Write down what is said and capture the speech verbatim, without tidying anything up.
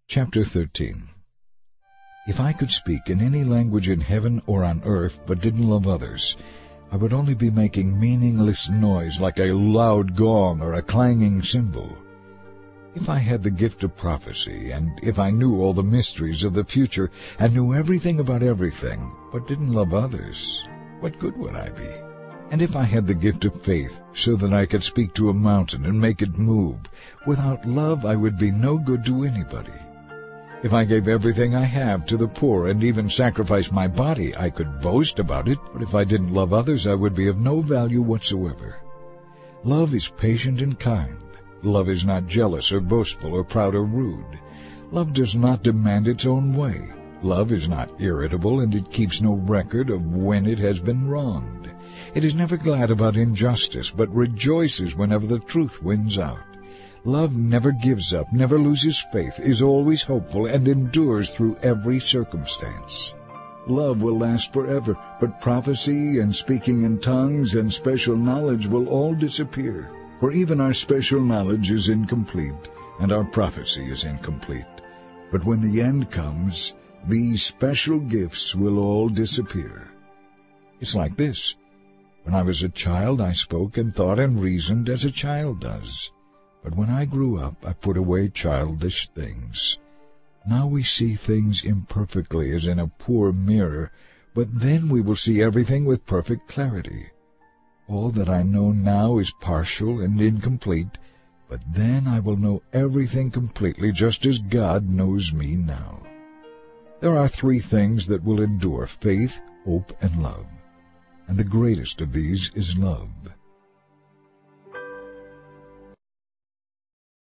Chapter thirteen. If I could speak in any language in heaven or on earth but didn't love others, I would only be making meaningless noise like a loud gong or a clanging cymbal. If I had the gift of prophecy, and if I knew all the mysteries of the future and knew everything about everything but didn't love others, what good would I be? And if I had the gift of faith so that I could speak to a mountain and make it move, without love I would be no good to anybody. If I gave everything I have to the poor and even sacrificed my body, I could boast about it, but if I didn't love others, I would be of no value whatsoever. Love is patient and kind. Love is not jealous or boastful or proud or rude. Love does not demand its own way. Love is not irritable, and it keeps no record of when it has been wronged. It is never glad about injustice, but rejoices whenever the truth wins out. Love never gives up, never loses faith, is always hopeful, and endures through every circumstance. Love will last forever, but prophecy and speaking in tongues and special knowledge will all disappear. For even our special knowledge is incomplete, and our prophecy is incomplete. But when the end comes, these special gifts will all disappear. It's like this. When I was a child, I spoke and thought and reasoned as a child does. But when I grew up, I put away childish things. Now we see things imperfectly as in a poor mirror, but then we will see everything with perfect clarity. All that I know now is partial and incomplete, but then I will know everything completely, just as God knows me now. There are three things that will endure: faith, hope, and love. And the greatest of these is love.